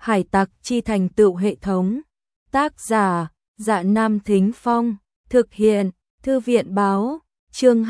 Hải tặc chi thành tựu hệ thống. Tác giả, Dạ Nam Thính Phong. Thực hiện, Thư viện báo. Chương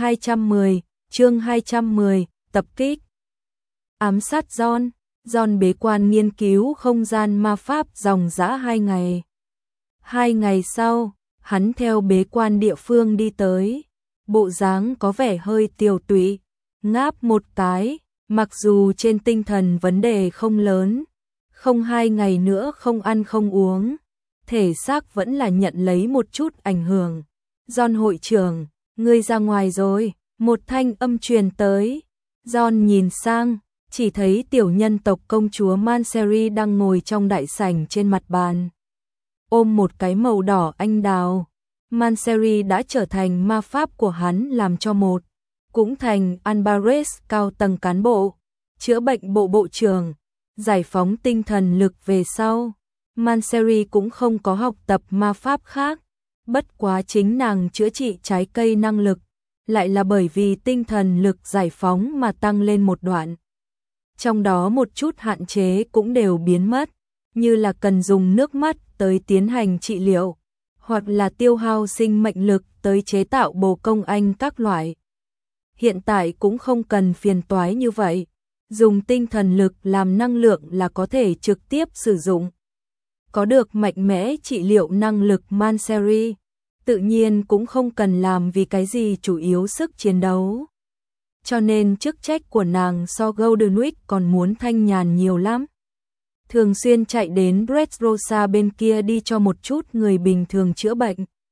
210, tập kích. Ám sát John. John bế quan nghiên cứu không gian ma pháp dòng dã 2 ngày. 2 ngày sau, hắn theo bế quan địa phương đi tới. Bộ dáng có vẻ hơi tiều tụy, ngáp một cái, mặc dù trên tinh thần vấn đề không lớn. Không 2 ngày nữa không ăn không uống, thể xác vẫn là nhận lấy một chút ảnh hưởng. John hội trưởng, ngươi ra ngoài rồi, một thanh âm truyền tới. John nhìn sang, chỉ thấy tiểu nhân tộc công chúa Manseri đang ngồi trong đại sảnh trên mặt bàn, ôm một cái màu đỏ anh đào. Manseri đã trở thành ma pháp của hắn làm cho một, cũng thành Albares cao tầng cán bộ, chữa bệnh bộ bộ trưởng, giải phóng tinh thần lực về sau. Manseri cũng không có học tập ma pháp khác, bất quá chính nàng chữa trị trái cây năng lực, lại là bởi vì tinh thần lực giải phóng mà tăng lên một đoạn. Trong đó một chút hạn chế cũng đều biến mất, như là cần dùng nước mắt tới tiến hành trị liệu, hoặc là tiêu hao sinh mệnh lực tới chế tạo bồ công anh các loại. Hiện tại cũng không cần phiền toái như vậy, dùng tinh thần lực làm năng lượng là có thể trực tiếp sử dụng. Có được mạnh mẽ trị liệu năng lực Manseri, tự nhiên cũng không cần làm vì cái gì chủ yếu sức chiến đấu. Cho nên chức trách của nàng so Goldenwick còn muốn thanh nhàn nhiều lắm. Thường xuyên chạy đến Dressrosa bên kia đi cho một chút người bình thường chữa bệnh.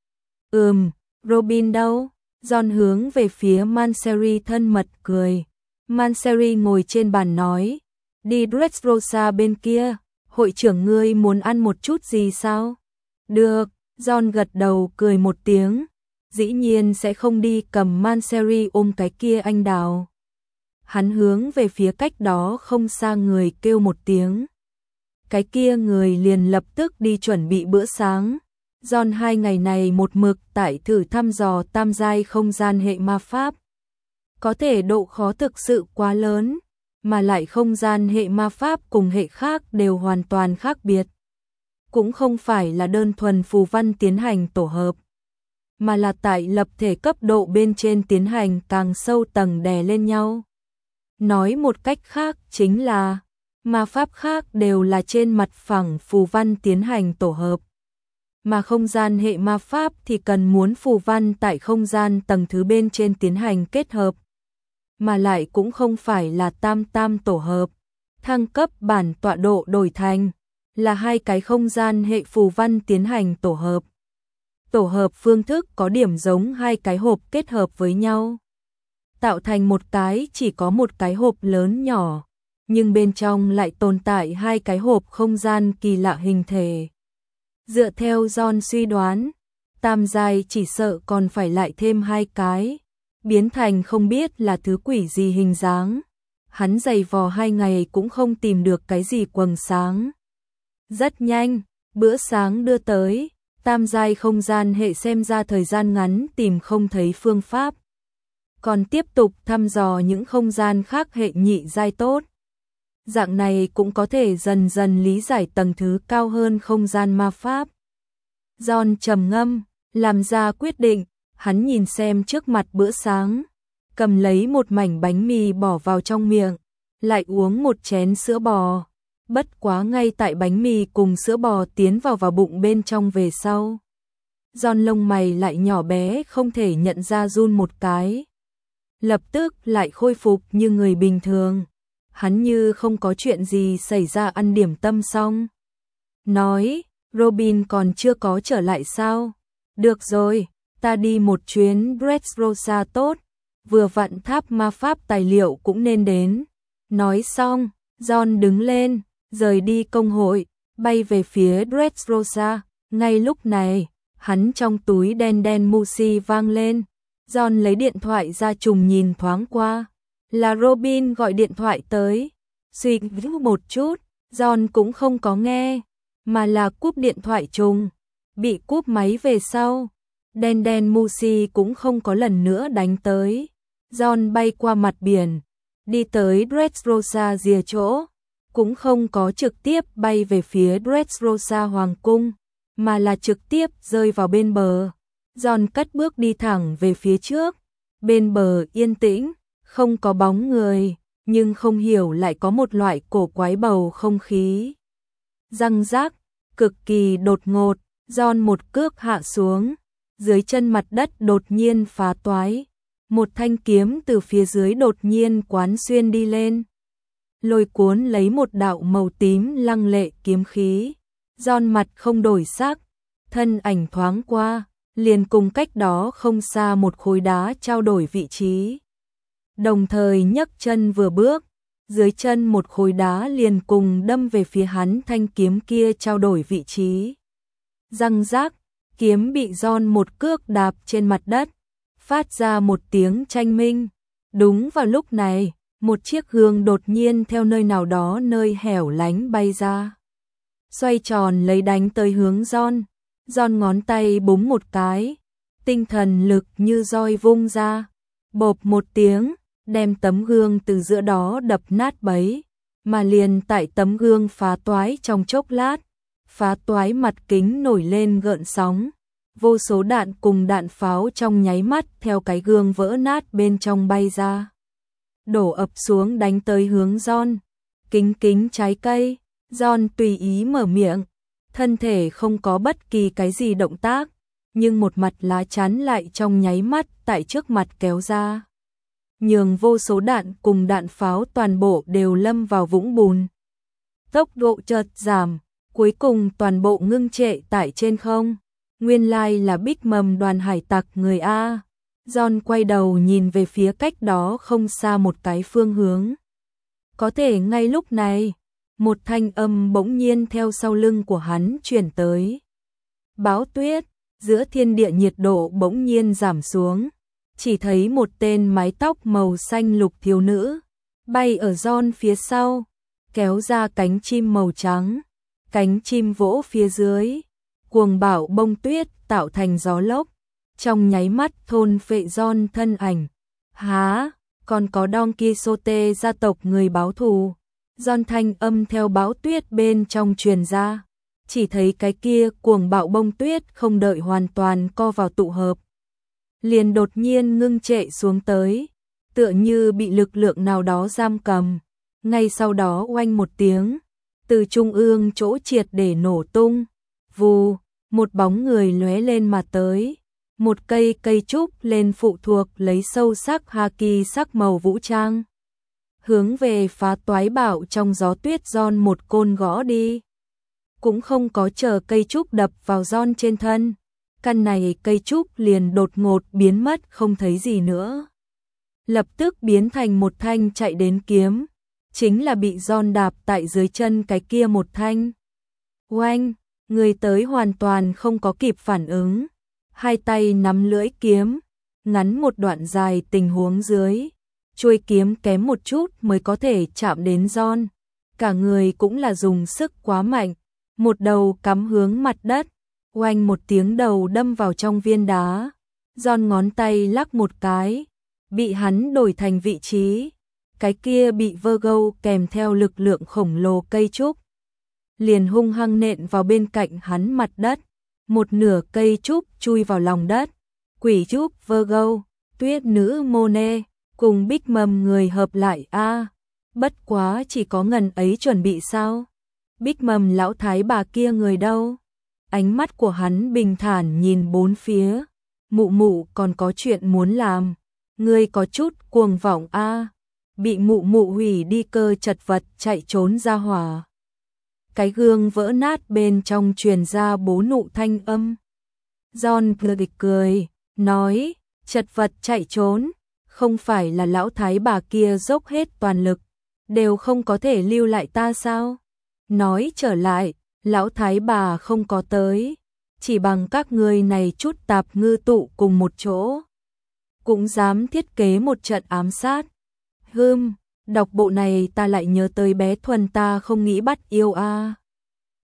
Robin đâu? John hướng về phía Manseri thân mật cười. Manseri ngồi trên bàn nói, đi Dressrosa bên kia, hội trưởng ngươi muốn ăn một chút gì sao? Được, John gật đầu cười một tiếng, dĩ nhiên sẽ không đi cầm Manseri ôm cái kia anh đào. Hắn hướng về phía cách đó không xa người kêu một tiếng. Cái kia người liền lập tức đi chuẩn bị bữa sáng. John 2 ngày này một mực tại thử thăm dò tam giai không gian hệ ma pháp. Có thể độ khó thực sự quá lớn, mà lại không gian hệ ma pháp cùng hệ khác đều hoàn toàn khác biệt. Cũng không phải là đơn thuần phù văn tiến hành tổ hợp, mà là tại lập thể cấp độ bên trên tiến hành càng sâu tầng đè lên nhau. Nói một cách khác chính là, ma pháp khác đều là trên mặt phẳng phù văn tiến hành tổ hợp, mà không gian hệ ma pháp thì cần muốn phù văn tại không gian tầng thứ bên trên tiến hành kết hợp, mà lại cũng không phải là tam tam tổ hợp. Thăng cấp bản tọa độ đổi thành là 2 cái không gian hệ phù văn tiến hành tổ hợp. Tổ hợp phương thức có điểm giống 2 cái hộp kết hợp với nhau, tạo thành một cái chỉ có một cái hộp lớn nhỏ, nhưng bên trong lại tồn tại 2 cái hộp không gian kỳ lạ hình thể. Dựa theo John suy đoán, tam giai chỉ sợ còn phải lại thêm 2 cái, biến thành không biết là thứ quỷ gì hình dáng. Hắn giày vò 2 ngày cũng không tìm được cái gì quầng sáng. Rất nhanh, bữa sáng đưa tới, tam giai không gian hệ xem ra thời gian ngắn tìm không thấy phương pháp. Còn tiếp tục thăm dò những không gian khác hệ nhị giai tốt. Dạng này cũng có thể dần dần lý giải tầng thứ cao hơn không gian ma pháp. John trầm ngâm, làm ra quyết định, hắn nhìn xem trước mặt bữa sáng, cầm lấy một mảnh bánh mì bỏ vào trong miệng, lại uống một chén sữa bò. Bất quá ngay tại bánh mì cùng sữa bò tiến vào bụng bên trong về sau, John lông mày lại nhỏ bé không thể nhận ra run một cái. Lập tức lại khôi phục như người bình thường. Hắn như không có chuyện gì xảy ra ăn điểm tâm xong. Nói, Robin còn chưa có trở lại sao? Được rồi, ta đi một chuyến Dressrosa tốt, vừa vặn tháp ma pháp tài liệu cũng nên đến. Nói xong, John đứng lên, rời đi công hội, bay về phía Dressrosa. Ngay lúc này, hắn trong túi đen đen Musi vang lên. John lấy điện thoại ra trùng nhìn thoáng qua. Là Robin gọi điện thoại tới. Suy nghĩ một chút, John cũng không có nghe, mà là cúp điện thoại trùng. Bị cúp máy về sau, đen đen Musi cũng không có lần nữa đánh tới. John bay qua mặt biển, đi tới Dressrosa rìa chỗ. cũng không có trực tiếp bay về phía Dressrosa Hoàng cung, mà là trực tiếp rơi vào bên bờ. John cất bước đi thẳng về phía trước, bên bờ yên tĩnh, không có bóng người, nhưng không hiểu lại có một loại cổ quái bầu không khí. Răng rác, cực kỳ đột ngột, John một cước hạ xuống, dưới chân mặt đất đột nhiên phá toái, một thanh kiếm từ phía dưới đột nhiên quán xuyên đi lên, lôi cuốn lấy một đạo màu tím lăng lệ kiếm khí. John mặt không đổi sắc, thân ảnh thoáng qua, liền cùng cách đó không xa một khối đá trao đổi vị trí. Đồng thời nhấc chân vừa bước, dưới chân một khối đá liền cùng đâm về phía hắn thanh kiếm kia trao đổi vị trí. Răng rác, kiếm bị John một cước đạp trên mặt đất, phát ra một tiếng tranh minh. Đúng vào lúc này, một chiếc gương đột nhiên theo nơi nào đó nơi hẻo lánh bay ra, xoay tròn lấy đánh tới hướng John. John ngón tay búng một cái, tinh thần lực như roi vung ra, bộp một tiếng, đem tấm gương từ giữa đó đập nát bấy, mà liền tại tấm gương phá toái trong chốc lát, phá toái mặt kính nổi lên gợn sóng, vô số đạn cùng đạn pháo trong nháy mắt theo cái gương vỡ nát bên trong bay ra, đổ ập xuống đánh tới hướng John. Kính trái cây, John tùy ý mở miệng, thân thể không có bất kỳ cái gì động tác, nhưng một mặt lá chắn lại trong nháy mắt tại trước mặt kéo ra, nhường vô số đạn cùng đạn pháo toàn bộ đều lâm vào vũng bùn. Tốc độ chợt giảm, cuối cùng toàn bộ ngưng trệ tại trên không. Nguyên lai là Big Mom đoàn hải tặc người A. John quay đầu nhìn về phía cách đó không xa một cái phương hướng. Có thể ngay lúc này, một thanh âm bỗng nhiên theo sau lưng của hắn truyền tới. Bão tuyết, giữa thiên địa nhiệt độ bỗng nhiên giảm xuống, chỉ thấy một tên mái tóc màu xanh lục thiếu nữ bay ở John phía sau, kéo ra cánh chim màu trắng, cánh chim vỗ phía dưới, cuồng bão bông tuyết tạo thành gió lốc, trong nháy mắt thôn phệ John thân ảnh. Há, còn có Don Quixote gia tộc người báo thù. John thanh âm theo bão tuyết bên trong truyền ra, chỉ thấy cái kia cuồng bão bông tuyết không đợi hoàn toàn co vào tụ hợp, liền đột nhiên ngưng trệ xuống tới, tựa như bị lực lượng nào đó giam cầm. Ngay sau đó oanh một tiếng, từ trung ương chỗ triệt để nổ tung, vù, một bóng người lóe lên mà tới, một cây trúc lên phụ thuộc lấy sâu sắc haki sắc màu vũ trang, hướng về phá toái bão trong gió tuyết John một côn gõ đi. Cũng không có chờ cây trúc đập vào John trên thân, căn này cây trúc liền đột ngột biến mất không thấy gì nữa, lập tức biến thành một thanh chạy đến kiếm, chính là bị John đạp tại dưới chân cái kia một thanh. Oanh, người tới hoàn toàn không có kịp phản ứng, hai tay nắm lưỡi kiếm, ngắn một đoạn dài tình huống dưới, chuôi kiếm kém một chút mới có thể chạm đến John, cả người cũng là dùng sức quá mạnh, một đầu cắm hướng mặt đất, oanh một tiếng đầu đâm vào trong viên đá. John ngón tay lắc một cái, bị hắn đổi thành vị trí, cái kia bị Virgo kèm theo lực lượng khổng lồ cây trúc, liền hung hăng nện vào bên cạnh hắn mặt đất, một nửa cây trúc chui vào lòng đất. Quỷ trúc Virgo, tuyết nữ Monet, cùng Big Mom người hợp lại a. Bất quá chỉ có ngần ấy chuẩn bị sao? Big Mom lão thái bà kia người đâu? Ánh mắt của hắn bình thản nhìn bốn phía. Mụ mụ còn có chuyện muốn làm, ngươi có chút cuồng vọng a. Bị mụ mụ hủy đi cơ chật vật chạy trốn ra hỏa. Cái gương vỡ nát bên trong truyền ra bố nụ thanh âm. John cười, nói, chật vật chạy trốn, không phải là lão thái bà kia dốc hết toàn lực, đều không có thể lưu lại ta sao? Nói trở lại, lão thái bà không có tới, chỉ bằng các ngươi này chút tạp ngư tụ cùng một chỗ, cũng dám thiết kế một trận ám sát. Đọc bộ này ta lại nhớ tới bé Thuần ta không nghĩ bắt yêu a.